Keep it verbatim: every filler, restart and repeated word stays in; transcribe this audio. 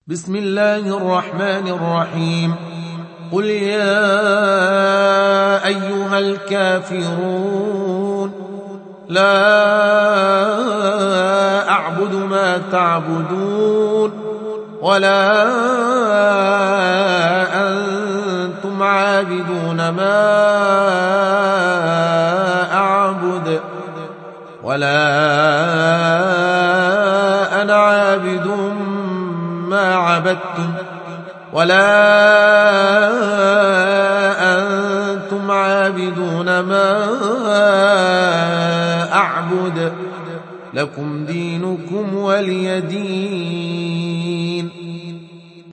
بسم الله الرحمن الرحيم. قل يا أيها الكافرون لا أعبد ما تعبدون ولا أنتم عابدون ما أعبد ولا أنا عابد ما عبدتم ولا أنتم عابدون ما أعبد لكم دينكم ولي دين.